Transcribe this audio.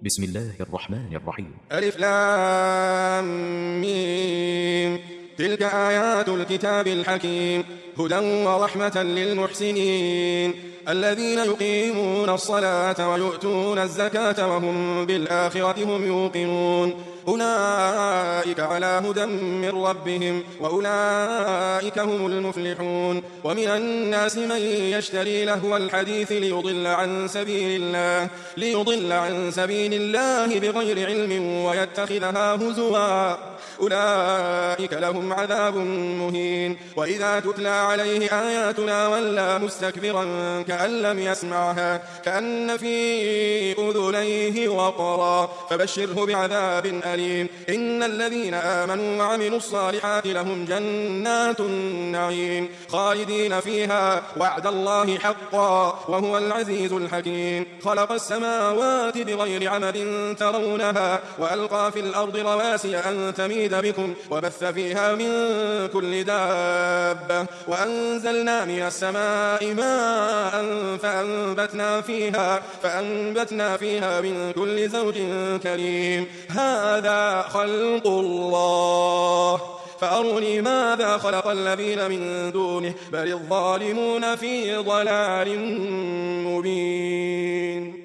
بسم الله الرحمن الرحيم. ألف لام ميم. تلك آيات الكتاب الحكيم هدى ورحمة للمحسنين الذين يقيمون الصلاة ويؤتون الزكاة وهم بالآخرة هم يوقنون أولئك على هدى من ربهم وأولئك هم المفلحون. ومن الناس من يشتري لهو الحديث ليضل عن سبيل الله بغير علم ويتخذها هزوا أولئك لهم عذاب مهين. وإذا تتلى عليه آياتنا ولى مستكبرا كأن لم يسمعها كأن في أذنيه وقرا فبشره بعذاب أليم. إن الذين آمنوا وعملوا الصالحات لهم جنات النعيم خالدين فيها وعد الله حقا وهو العزيز الحكيم. خلق السماوات بغير عمد ترونها وألقى في الأرض رواسي أن تميد بكم وبث فيها من كل دابة وأنزلنا من السماء ماء فأنبتنا فيها من كل زوج كريم. هذا خلق الله فأروني ماذا خلق الذين من دونه بل الظالمون في ضلال مبين.